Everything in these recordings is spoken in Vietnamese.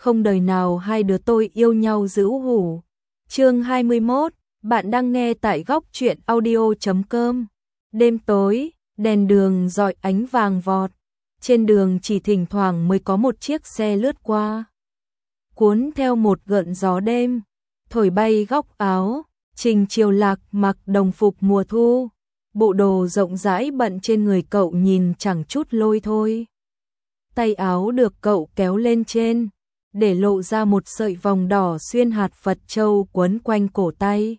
không đời nào hai đứa tôi yêu nhau giữ hủ. Chương 21, bạn đang nghe tại góc truyện audio.com. Đêm tối, đèn đường rọi ánh vàng vọt, trên đường chỉ thỉnh thoảng mới có một chiếc xe lướt qua. Cuốn theo một gợn gió đêm, thổi bay góc áo, Trình Chiêu Lạc mặc đồng phục mùa thu, bộ đồ rộng rãi bận trên người cậu nhìn chẳng chút lôi thôi. Tay áo được cậu kéo lên trên, để lộ ra một sợi vòng đỏ xuyên hạt Phật châu quấn quanh cổ tay.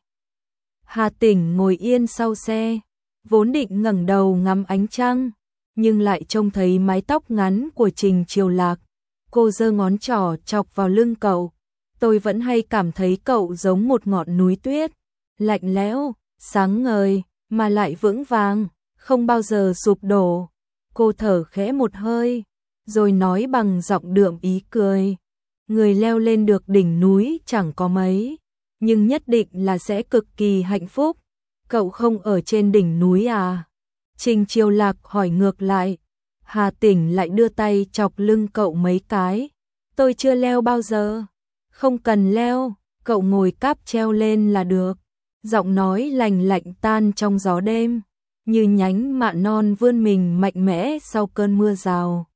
Hà Tỉnh ngồi yên sau xe, vốn định ngẩng đầu ngắm ánh trăng, nhưng lại trông thấy mái tóc ngắn của Trình Chiêu Lạc. Cô giơ ngón trỏ chọc vào lưng cậu. Tôi vẫn hay cảm thấy cậu giống một ngọn núi tuyết, lạnh lẽo, sáng ngời, mà lại vững vàng, không bao giờ sụp đổ. Cô thở khẽ một hơi, rồi nói bằng giọng đượm ý cười. Người leo lên được đỉnh núi chẳng có mấy, nhưng nhất định là sẽ cực kỳ hạnh phúc. Cậu không ở trên đỉnh núi à? Trình Chiêu Lạc hỏi ngược lại. Hà Tỉnh lại đưa tay chọc lưng cậu mấy cái. Tôi chưa leo bao giờ. Không cần leo, cậu ngồi cáp treo lên là được. Giọng nói lành lạnh tan trong gió đêm, như nhánh mạ non vươn mình mạnh mẽ sau cơn mưa rào.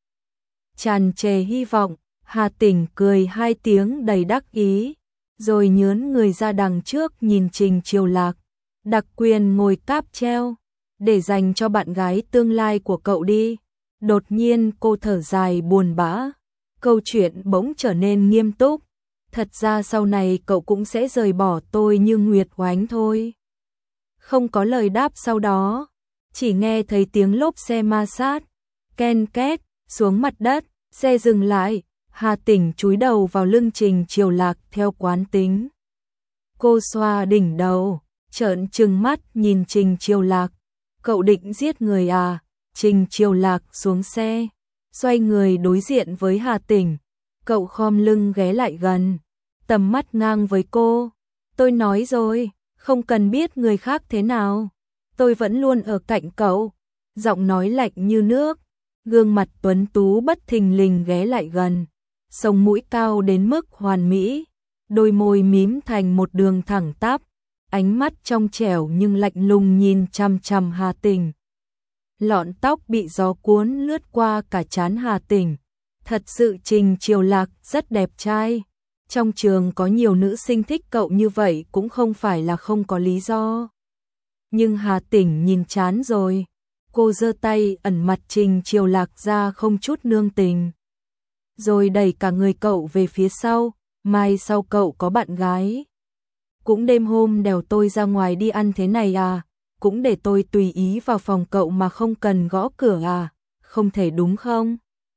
Tràn trề hy vọng, Hà Tỉnh cười hai tiếng đầy đắc ý, rồi nhướn người ra đằng trước nhìn Trình Chiêu Lạc. Đặc quyền ngồi cáp treo, để dành cho bạn gái tương lai của cậu đi. Đột nhiên cô thở dài buồn bã, câu chuyện bỗng trở nên nghiêm túc. Thật ra sau này cậu cũng sẽ rời bỏ tôi như Nguyệt Oánh thôi. Không có lời đáp sau đó, chỉ nghe thấy tiếng lốp xe ma sát, ken két, xuống mặt đất, xe dừng lại, Hà Tỉnh chúi đầu vào lưng Trình Chiêu Lạc theo quán tính. Cô xoa đỉnh đầu, trợn trừng mắt nhìn Trình Chiêu Lạc. Cậu định giết người à? Trình Chiêu Lạc xuống xe, xoay người đối diện với Hà Tỉnh. Cậu khom lưng ghé lại gần, tầm mắt ngang với cô. Tôi nói rồi, không cần biết người khác thế nào. Tôi vẫn luôn ở cạnh cậu. Giọng nói lạnh như nước, gương mặt tuấn tú bất thình lình ghé lại gần. Sống mũi cao đến mức hoàn mỹ, đôi môi mím thành một đường thẳng tắp. Ánh mắt trong trẻo nhưng lạnh lùng nhìn chằm chằm Hà Tỉnh. Lọn tóc bị gió cuốn lướt qua cả trán Hà Tỉnh. Thật sự Trình Chiêu Lạc rất đẹp trai. Trong trường có nhiều nữ sinh thích cậu như vậy cũng không phải là không có lý do. Nhưng Hà Tỉnh nhìn chán rồi. Cô giơ tay ẩn mặt Trình Chiêu Lạc ra không chút nương tình, rồi đẩy cả người cậu về phía sau. Mai sau cậu có bạn gái. Cũng đêm hôm đèo tôi ra ngoài đi ăn thế này à? Cũng để tôi tùy ý vào phòng cậu mà không cần gõ cửa à? Không thể đúng không?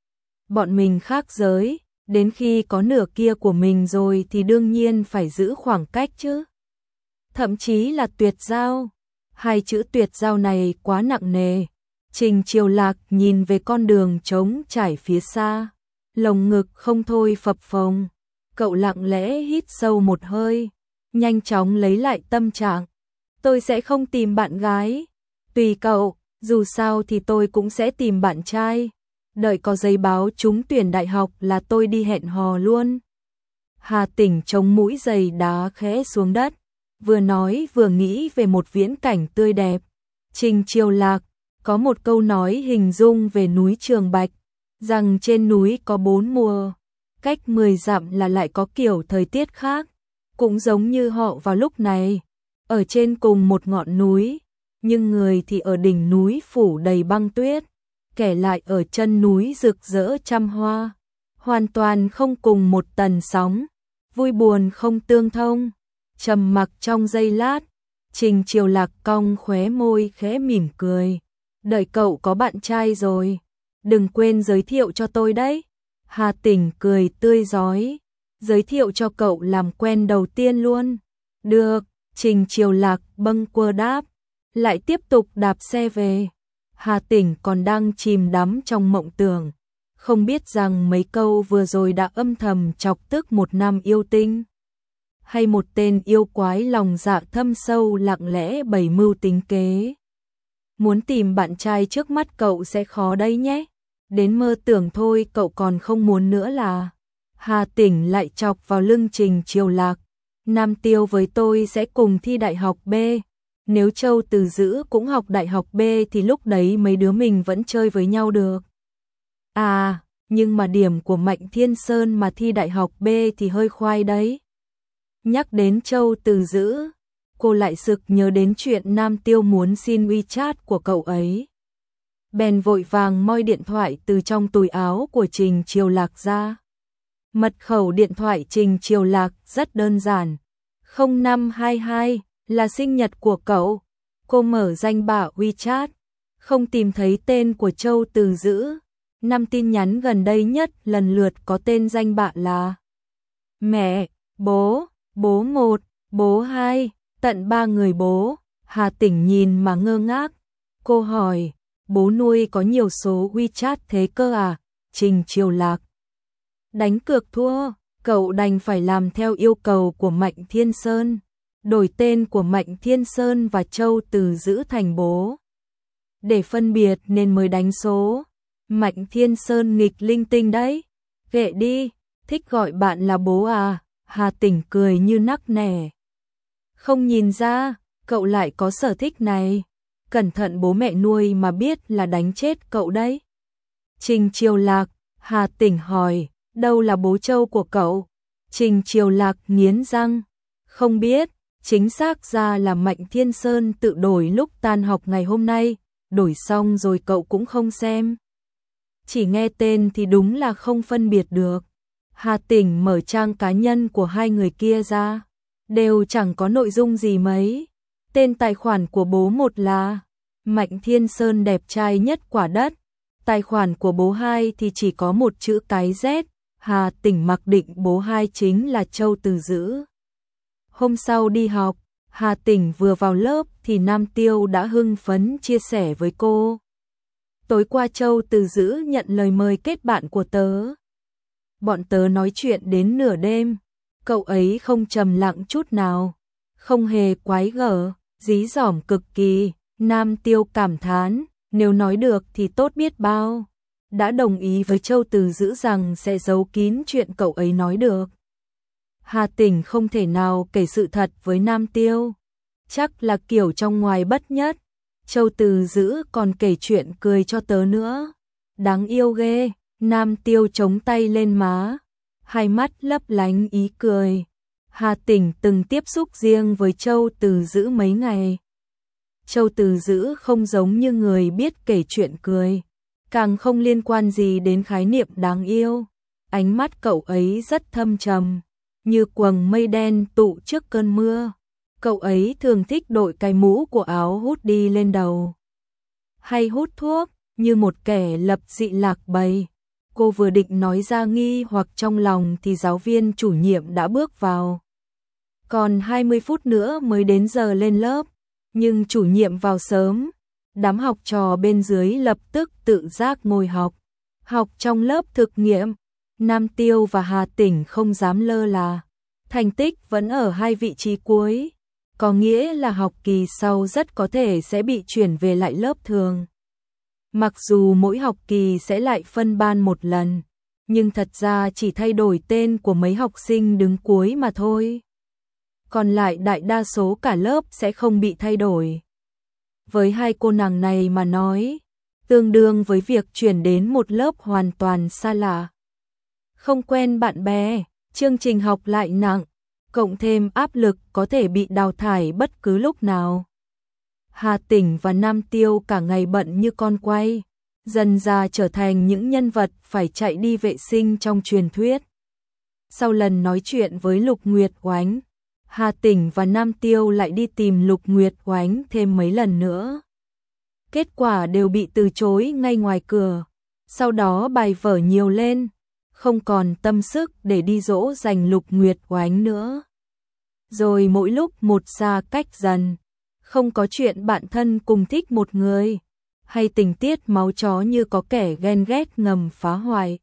Bọn mình khác giới, đến khi có nửa kia của mình rồi thì đương nhiên phải giữ khoảng cách chứ. Thậm chí là tuyệt giao. Hai chữ tuyệt giao này quá nặng nề. Trình Chiêu Lạc nhìn về con đường trống trải phía xa, lồng ngực không thôi phập phồng. Cậu lặng lẽ hít sâu một hơi, nhanh chóng lấy lại tâm trạng. Tôi sẽ không tìm bạn gái. Tùy cậu, dù sao thì tôi cũng sẽ tìm bạn trai. Đợi có giấy báo trúng tuyển đại học là tôi đi hẹn hò luôn. Hà Tỉnh chống mũi giày đá khẽ xuống đất, vừa nói vừa nghĩ về một viễn cảnh tươi đẹp. Trình Chiêu Lạc, có một câu nói hình dung về núi Trường Bạch, rằng trên núi có 4 mùa, cách 10 dặm là lại có kiểu thời tiết khác. Cũng giống như họ vào lúc này, ở trên cùng một ngọn núi, nhưng người thì ở đỉnh núi phủ đầy băng tuyết, kẻ lại ở chân núi rực rỡ trăm hoa, hoàn toàn không cùng một tần sóng, vui buồn không tương thông. Trầm mặc trong giây lát, Trình Chiêu Lạc cong khóe môi khẽ mỉm cười. Đợi cậu có bạn trai rồi, đừng quên giới thiệu cho tôi đấy. Hà Tỉnh cười tươi rói. Giới thiệu cho cậu làm quen đầu tiên luôn. Được, Trình Chiêu Lạc bâng quơ đáp, lại tiếp tục đạp xe về. Hà Tỉnh còn đang chìm đắm trong mộng tưởng, không biết rằng mấy câu vừa rồi đã âm thầm chọc tức một nam yêu tinh, hay một tên yêu quái lòng dạ thâm sâu lặng lẽ bày mưu tính kế. Muốn tìm bạn trai trước mắt cậu sẽ khó đấy nhé. Đến mơ tưởng thôi cậu còn không muốn nữa là. Hà Tỉnh lại chọc vào lưng Trình Chiêu Lạc. Nam Tiêu với tôi sẽ cùng thi đại học B. Nếu Châu Từ Dữ cũng học đại học B thì lúc đấy mấy đứa mình vẫn chơi với nhau được. À, nhưng mà điểm của Mạnh Thiên Sơn mà thi đại học B thì hơi khoai đấy. Nhắc đến Châu Từ Dữ, cô lại sực nhớ đến chuyện Nam Tiêu muốn xin WeChat của cậu ấy. Bèn vội vàng moi điện thoại từ trong túi áo của Trình Chiêu Lạc ra. Mật khẩu điện thoại Trình Chiêu Lạc rất đơn giản. 0522 là sinh nhật của cậu. Cô mở danh bạ WeChat, không tìm thấy tên của Châu Từ Dữ. 5 tin nhắn gần đây nhất lần lượt có tên danh bạ là mẹ, bố, bố 1, bố 2, tận 3 người bố. Hà Tỉnh nhìn mà ngơ ngác. Cô hỏi, bố nuôi có nhiều số WeChat thế cơ à? Trình Chiêu Lạc đánh cược thua, cậu đành phải làm theo yêu cầu của Mạnh Thiên Sơn, đổi tên của Mạnh Thiên Sơn và Châu Từ Dữ thành bố. Để phân biệt nên mới đánh số. Mạnh Thiên Sơn nghịch linh tinh đấy. Kệ đi, thích gọi bạn là bố à? Hà Tỉnh cười như nắc nẻ. Không nhìn ra, cậu lại có sở thích này. Cẩn thận bố mẹ nuôi mà biết là đánh chết cậu đấy. Trình Chiêu Lạc, Hà Tỉnh hỏi, đâu là bố Châu của cậu? Trình Chiêu Lạc nghiến răng, không biết, chính xác ra là Mạnh Thiên Sơn tự đổi lúc tan học ngày hôm nay, đổi xong rồi cậu cũng không xem. Chỉ nghe tên thì đúng là không phân biệt được. Hà Tỉnh mở trang cá nhân của hai người kia ra, đều chẳng có nội dung gì mấy. Tên tài khoản của bố một là Mạnh Thiên Sơn đẹp trai nhất quả đất. Tài khoản của bố hai thì chỉ có một chữ cái Z. Hà Tỉnh mặc định bố hai chính là Châu Từ Dữ. Hôm sau đi học, Hà Tỉnh vừa vào lớp thì Nam Tiêu đã hưng phấn chia sẻ với cô. Tối qua Châu Từ Dữ nhận lời mời kết bạn của tớ. Bọn tớ nói chuyện đến nửa đêm. Cậu ấy không trầm lặng chút nào, không hề quái gở, dí dỏm cực kỳ. Nam Tiêu cảm thán, nếu nói được thì tốt biết bao. Đã đồng ý với Châu Từ Dữ rằng sẽ giấu kín chuyện cậu ấy nói được. Hà Tỉnh không thể nào kể sự thật với Nam Tiêu. Chắc là kiểu trong ngoài bất nhất. Châu Từ Dữ còn kể chuyện cười cho tớ nữa. Đáng yêu ghê. Nam Tiêu chống tay lên má, hai mắt lấp lánh ý cười. Hà Tỉnh từng tiếp xúc riêng với Châu Từ Dữ mấy ngày. Châu Từ Dữ không giống như người biết kể chuyện cười, càng không liên quan gì đến khái niệm đáng yêu. Ánh mắt cậu ấy rất thâm trầm, như quầng mây đen tụ trước cơn mưa. Cậu ấy thường thích đội cái mũ của áo hút đi lên đầu, hay hút thuốc, như một kẻ lập dị lạc bầy. Cô vừa định nói ra nghi hoặc trong lòng thì giáo viên chủ nhiệm đã bước vào. Còn 20 phút nữa mới đến giờ lên lớp, nhưng chủ nhiệm vào sớm. Đám học trò bên dưới lập tức tự giác ngồi học. Học trong lớp thực nghiệm, Nam Tiêu và Hà Tỉnh không dám lơ là. Thành tích vẫn ở hai vị trí cuối, có nghĩa là học kỳ sau rất có thể sẽ bị chuyển về lại lớp thường. Mặc dù mỗi học kỳ sẽ lại phân ban một lần, nhưng thật ra chỉ thay đổi tên của mấy học sinh đứng cuối mà thôi. Còn lại đại đa số cả lớp sẽ không bị thay đổi. Với hai cô nàng này mà nói, tương đương với việc chuyển đến một lớp hoàn toàn xa lạ. Không quen bạn bè, chương trình học lại nặng, cộng thêm áp lực có thể bị đào thải bất cứ lúc nào. Hà Tỉnh và Nam Tiêu cả ngày bận như con quay, dần ra trở thành những nhân vật phải chạy đi vệ sinh trong truyền thuyết. Sau lần nói chuyện với Lục Nguyệt Oánh, Hà Tỉnh và Nam Tiêu lại đi tìm Lục Nguyệt Oánh thêm mấy lần nữa. Kết quả đều bị từ chối ngay ngoài cửa. Sau đó bài vở nhiều lên, không còn tâm sức để đi dỗ dành Lục Nguyệt Oánh nữa. Rồi mỗi lúc một xa cách dần, không có chuyện bạn thân cùng thích một người, hay tình tiết máu chó như có kẻ ghen ghét ngầm phá hoại,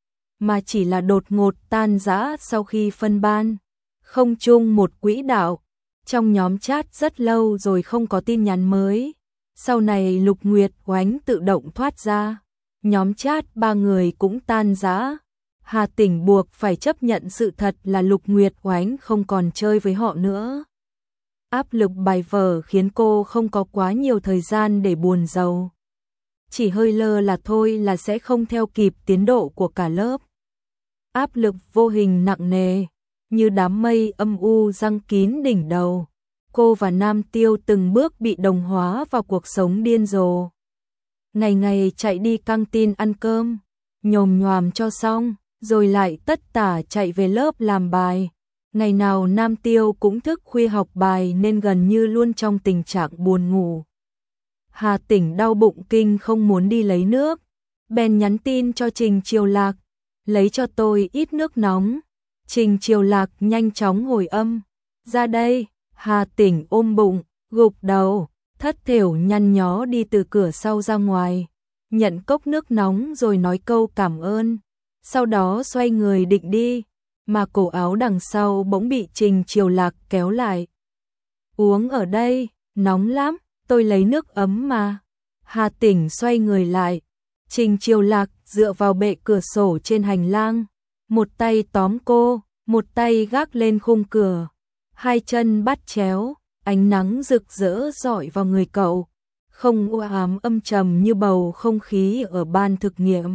mà chỉ là đột ngột tan rã sau khi phân ban, không chung một quỹ đạo. Trong nhóm chat rất lâu rồi không có tin nhắn mới. Sau này Lục Nguyệt Oánh tự động thoát ra, nhóm chat ba người cũng tan rã. Hà Tỉnh buộc phải chấp nhận sự thật là Lục Nguyệt Oánh không còn chơi với họ nữa. Áp lực bài vở khiến cô không có quá nhiều thời gian để buồn rầu. Chỉ hơi lơ là thôi là sẽ không theo kịp tiến độ của cả lớp. Áp lực vô hình nặng nề, như đám mây âm u giăng kín đỉnh đầu. Cô và Nam Tiêu từng bước bị đồng hóa vào cuộc sống điên rồ. Ngày ngày chạy đi căng tin ăn cơm, nhồm nhoàm cho xong, rồi lại tất tả chạy về lớp làm bài. Ngày nào Nam Tiêu cũng thức khuya học bài nên gần như luôn trong tình trạng buồn ngủ. Hà Tỉnh đau bụng kinh không muốn đi lấy nước, bèn nhắn tin cho Trình Triều Lạc, lấy cho tôi ít nước nóng. Trình Triều Lạc nhanh chóng hồi âm, ra đây. Hà Tỉnh ôm bụng, gục đầu, thất thểu nhăn nhó đi từ cửa sau ra ngoài, nhận cốc nước nóng rồi nói câu cảm ơn, sau đó xoay người định đi, mà cổ áo đằng sau bỗng bị Trình Triều Lạc kéo lại. Uống ở đây, nóng lắm, tôi lấy nước ấm mà. Hà Tỉnh xoay người lại, Trình Triều Lạc dựa vào bệ cửa sổ trên hành lang, một tay tóm cô, một tay gác lên khung cửa. Hai chân bắt chéo, ánh nắng rực rỡ rọi vào người cậu, không u ám âm trầm như bầu không khí ở ban thực nghiệm.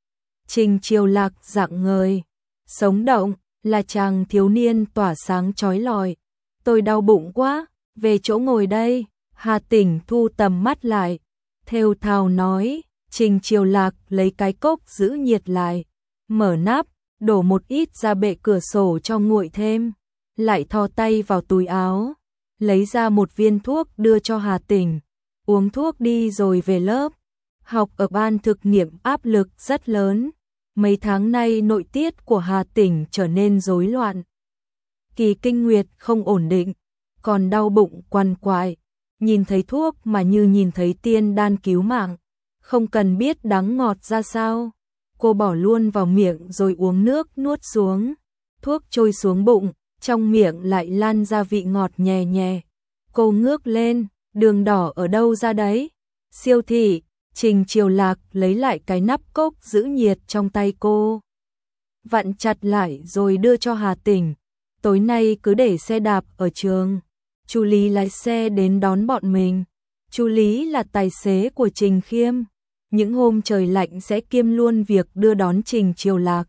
Trình Triều Lạc rạng ngời, sống động, là chàng thiếu niên tỏa sáng chói lọi. Tôi đau bụng quá, về chỗ ngồi đây. Hà Tỉnh thu tầm mắt lại, thều thào nói. Trình Triều Lạc lấy cái cốc giữ nhiệt lại, mở nắp, đổ một ít ra bệ cửa sổ cho nguội thêm, lại thò tay vào túi áo, lấy ra một viên thuốc đưa cho Hà Tỉnh. Uống thuốc đi rồi về lớp. Học ở ban thực nghiệm áp lực rất lớn. Mấy tháng nay nội tiết của Hà Tỉnh trở nên rối loạn. Kỳ kinh nguyệt không ổn định, còn đau bụng quằn quại. Nhìn thấy thuốc mà như nhìn thấy tiên đan cứu mạng, không cần biết đắng ngọt ra sao. Cô bỏ luôn vào miệng rồi uống nước nuốt xuống. Thuốc trôi xuống bụng, trong miệng lại lan ra vị ngọt nhè nhẹ. Cô ngước lên, đường đỏ ở đâu ra đấy? Siêu thị. Trình Triều Lạc lấy lại cái nắp cốc giữ nhiệt trong tay cô, vặn chặt lại rồi đưa cho Hà Tỉnh. Tối nay cứ để xe đạp ở trường, chú Lý lái xe đến đón bọn mình. Chú Lý là tài xế của Trình Khiêm, những hôm trời lạnh sẽ kiêm luôn việc đưa đón Trình Triều Lạc.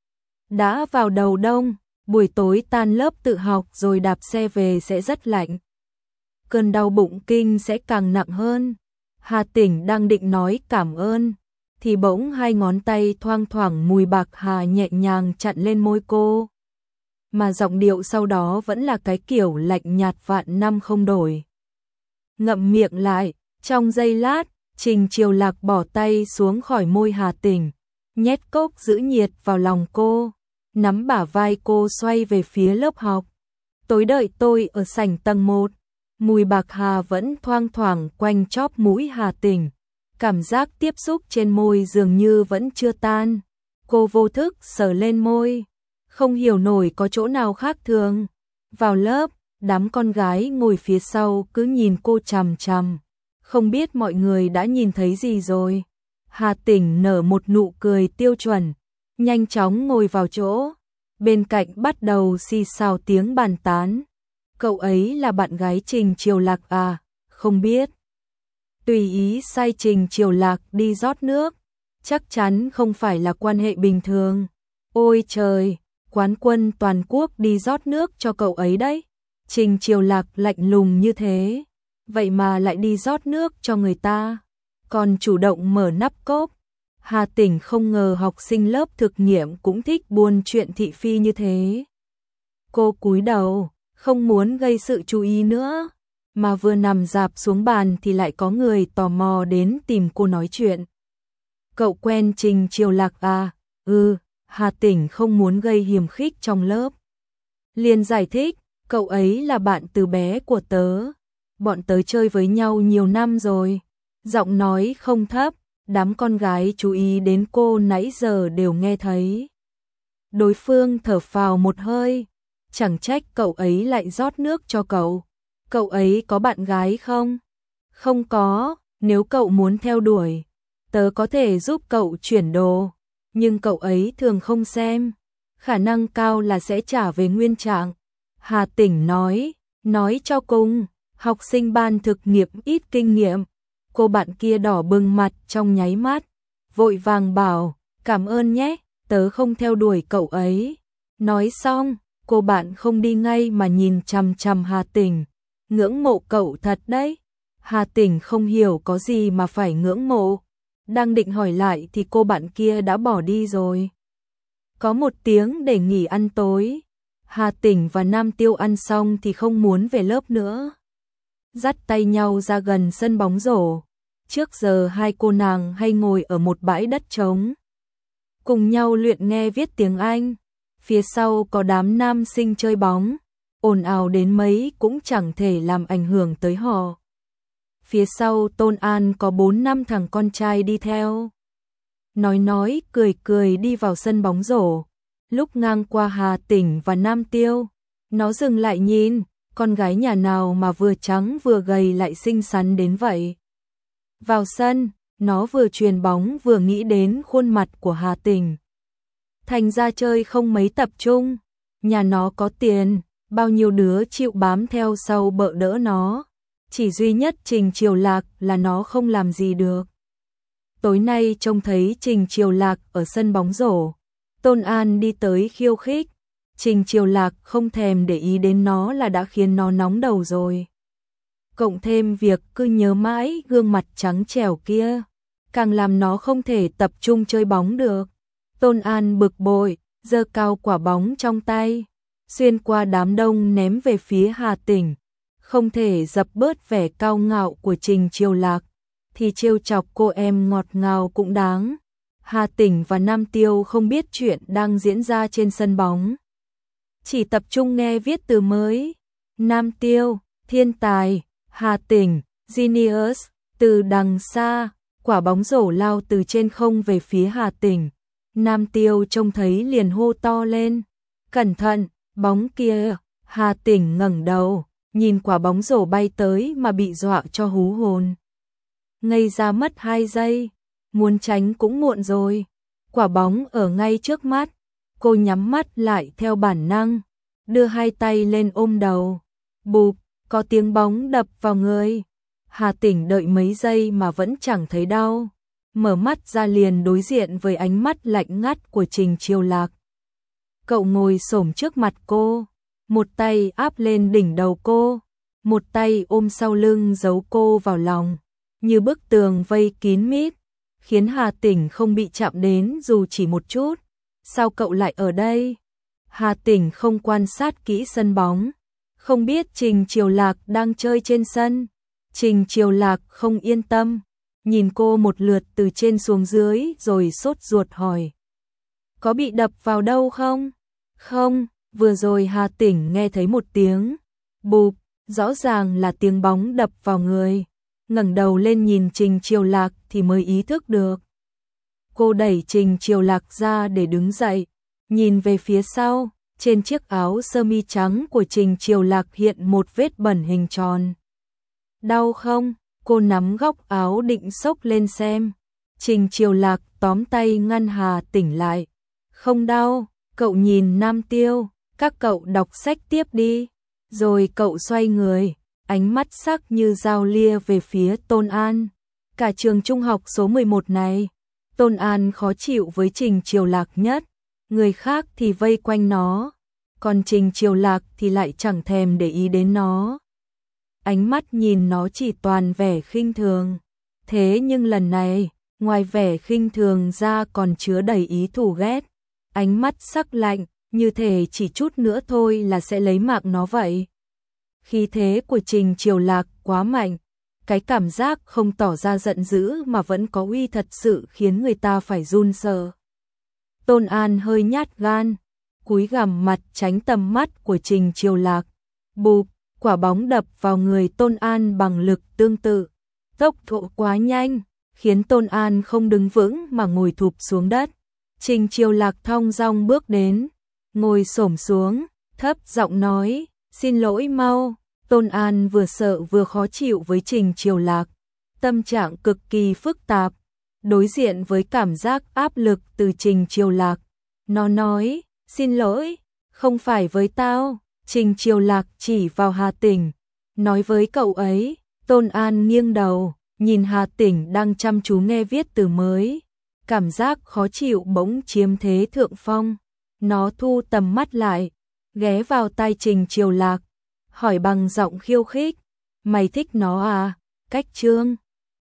Đã vào đầu đông, buổi tối tan lớp tự học rồi đạp xe về sẽ rất lạnh. Cơn đau bụng kinh sẽ càng nặng hơn. Hà Tỉnh đang định nói cảm ơn, thì bỗng hai ngón tay thoang thoảng mùi bạc hà nhẹ nhàng chặn lên môi cô. Mà giọng điệu sau đó vẫn là cái kiểu lạnh nhạt vạn năm không đổi. Ngậm miệng lại, trong giây lát, Trình Triều Lạc bỏ tay xuống khỏi môi Hà Tỉnh, nhét cốc giữ nhiệt vào lòng cô, nắm bả vai cô xoay về phía lớp học. Tối đợi tôi ở sảnh tầng 1. Mùi bạc hà vẫn thoang thoảng quanh chóp mũi Hà Tỉnh. Cảm giác tiếp xúc trên môi dường như vẫn chưa tan. Cô vô thức sờ lên môi, không hiểu nổi có chỗ nào khác thường. Vào lớp, đám con gái ngồi phía sau cứ nhìn cô chằm chằm. Không biết mọi người đã nhìn thấy gì rồi. Hà Tỉnh nở một nụ cười tiêu chuẩn, nhanh chóng ngồi vào chỗ. Bên cạnh bắt đầu xì xào tiếng bàn tán. Cậu ấy là bạn gái Trình Triều Lạc à? Không biết. Tùy ý sai Trình Triều Lạc đi rót nước, chắc chắn không phải là quan hệ bình thường. Ôi trời, quán quân toàn quốc đi rót nước cho cậu ấy đấy. Trình Triều Lạc lạnh lùng như thế, vậy mà lại đi rót nước cho người ta, còn chủ động mở nắp cốc. Hà Tỉnh không ngờ học sinh lớp thực nghiệm cũng thích buôn chuyện thị phi như thế. Cô cúi đầu, không muốn gây sự chú ý nữa, mà vừa nằm rạp xuống bàn thì lại có người tò mò đến tìm cô nói chuyện. Cậu quen Trình Triều Lạc à? Hà Tỉnh không muốn gây hiềm khích trong lớp. Liền giải thích, cậu ấy là bạn từ bé của tớ. Bọn tớ chơi với nhau nhiều năm rồi. Giọng nói không thấp, đám con gái chú ý đến cô nãy giờ đều nghe thấy. Đối phương thở phào một hơi. Chẳng trách cậu ấy lại rót nước cho cậu. Cậu ấy có bạn gái không? Không có, nếu cậu muốn theo đuổi, tớ có thể giúp cậu chuyển đồ. nhưng cậu ấy thường không xem, khả năng cao là sẽ trả về nguyên trạng. Hà Tĩnh nói cho cùng, học sinh ban thực nghiệp ít kinh nghiệm. Cô bạn kia đỏ bừng mặt trong nháy mắt, vội vàng bảo, cảm ơn nhé, tớ không theo đuổi cậu ấy. Nói xong, cô bạn không đi ngay mà nhìn chằm chằm Hà Tĩnh, ngưỡng mộ cậu thật đấy. Hà Tĩnh không hiểu có gì mà phải ngưỡng mộ, đang định hỏi lại thì cô bạn kia đã bỏ đi rồi. Có 1 tiếng để nghỉ ăn tối, Hà Tĩnh và Nam Tiêu ăn xong thì không muốn về lớp nữa. Dắt tay nhau ra gần sân bóng rổ, trước giờ hai cô nàng hay ngồi ở một bãi đất trống, cùng nhau luyện nghe viết tiếng Anh. Phía sau có đám nam sinh chơi bóng, ồn ào đến mấy cũng chẳng thể làm ảnh hưởng tới họ. Phía sau Tôn An có 4-5 thằng con trai đi theo. Nói cười đi vào sân bóng rổ. Lúc ngang qua Hà Tĩnh và Nam Tiêu, nó dừng lại nhìn, con gái nhà nào mà vừa trắng vừa gầy lại xinh xắn đến vậy. Vào sân, nó vừa chuyền bóng vừa nghĩ đến khuôn mặt của Hà Tĩnh. Thành ra chơi không mấy tập trung, nhà nó có tiền, bao nhiêu đứa chịu bám theo sau bợ đỡ nó. Chỉ duy nhất Trình Triều Lạc là nó không làm gì được. Tối nay trông thấy Trình Triều Lạc ở sân bóng rổ, Tôn An đi tới khiêu khích. Trình Triều Lạc không thèm để ý đến nó là đã khiến nó nóng đầu rồi. Cộng thêm việc cứ nhớ mãi gương mặt trắng trẻo kia, càng làm nó không thể tập trung chơi bóng được. Tôn An bực bội, giơ cao quả bóng trong tay, xuyên qua đám đông ném về phía Hà Tĩnh. Không thể dập bớt vẻ cao ngạo của Trình Triều Lạc, thì trêu chọc cô em ngọt ngào cũng đáng. Hà Tĩnh và Nam Tiêu không biết chuyện đang diễn ra trên sân bóng, chỉ tập trung nghe viết từ mới. Nam Tiêu, thiên tài, Hà Tĩnh, genius. Từ đằng xa, quả bóng rổ lao từ trên không về phía Hà Tĩnh. Nam Tiêu trông thấy liền hô to lên, cẩn thận, bóng kia. Hà Tĩnh ngẩng đầu, nhìn quả bóng rổ bay tới mà bị dọa cho hú hồn. Ngây ra mất 2 giây, muốn tránh cũng muộn rồi. Quả bóng ở ngay trước mắt, cô nhắm mắt lại theo bản năng, đưa 2 tay lên ôm đầu. Bụp, có tiếng bóng đập vào người. Hà Tĩnh đợi mấy giây mà vẫn chẳng thấy đau, mở mắt ra liền đối diện với ánh mắt lạnh ngắt của Trình Triều Lạc. Cậu ngồi xổm trước mặt cô, một tay áp lên đỉnh đầu cô, một tay ôm sau lưng giấu cô vào lòng, như bức tường vây kín mít, khiến Hà Tĩnh không bị chạm đến dù chỉ một chút. Sao cậu lại ở đây? Hà Tĩnh không quan sát kỹ sân bóng, không biết Trình Triều Lạc đang chơi trên sân. Trình Triều Lạc không yên tâm, nhìn cô một lượt từ trên xuống dưới rồi sốt ruột hỏi. Có bị đập vào đâu không? Không, vừa rồi Hà Tĩnh nghe thấy một tiếng bụp, rõ ràng là tiếng bóng đập vào người. Ngẩng đầu lên nhìn Trình Triều Lạc thì mới ý thức được. Cô đẩy Trình Triều Lạc ra để đứng dậy, nhìn về phía sau, trên chiếc áo sơ mi trắng của Trình Triều Lạc hiện một vết bẩn hình tròn. Đau không? Cô nắm góc áo định xốc lên xem. Trình Triều Lạc tóm tay ngăn Hà Tĩnh lại. Không đau, cậu nhìn Nam Tiêu, các cậu đọc sách tiếp đi. Rồi cậu xoay người, ánh mắt sắc như dao lia về phía Tôn An. Cả trường trung học số 11 này, Tôn An khó chịu với Trình Triều Lạc nhất. Người khác thì vây quanh nó, còn Trình Triều Lạc thì lại chẳng thèm để ý đến nó. Ánh mắt nhìn nó chỉ toàn vẻ khinh thường. Thế nhưng lần này, ngoài vẻ khinh thường ra còn chứa đầy ý thù ghét. Ánh mắt sắc lạnh, như thể chỉ chút nữa thôi là sẽ lấy mạng nó vậy. Khí thế của Trình Triều Lạc quá mạnh, cái cảm giác không tỏ ra giận dữ mà vẫn có uy thật sự khiến người ta phải run sợ. Tôn An hơi nhát gan, cúi gằm mặt tránh tầm mắt của Trình Triều Lạc. Bụp, quả bóng đập vào người Tôn An bằng lực tương tự. Tốc độ quá nhanh, khiến Tôn An không đứng vững mà ngồi thụp xuống đất. Trình Triều Lạc thong dong bước đến, ngồi xổm xuống, thấp giọng nói, xin lỗi mau. Tôn An vừa sợ vừa khó chịu với Trình Triều Lạc, tâm trạng cực kỳ phức tạp. đối diện với cảm giác áp lực từ Trình Chiêu Lạc. Nó nói, xin lỗi, không phải với tao. Trình Chiêu Lạc chỉ vào Hà Tĩnh, nói với cậu ấy. Tôn An nghiêng đầu, nhìn Hà Tĩnh đang chăm chú nghe viết từ mới. Cảm giác khó chịu bỗng chiếm thế thượng phong. Nó thu tầm mắt lại, ghé vào tai Trình Chiêu Lạc, hỏi bằng giọng khiêu khích. Mày thích nó à? Cách chương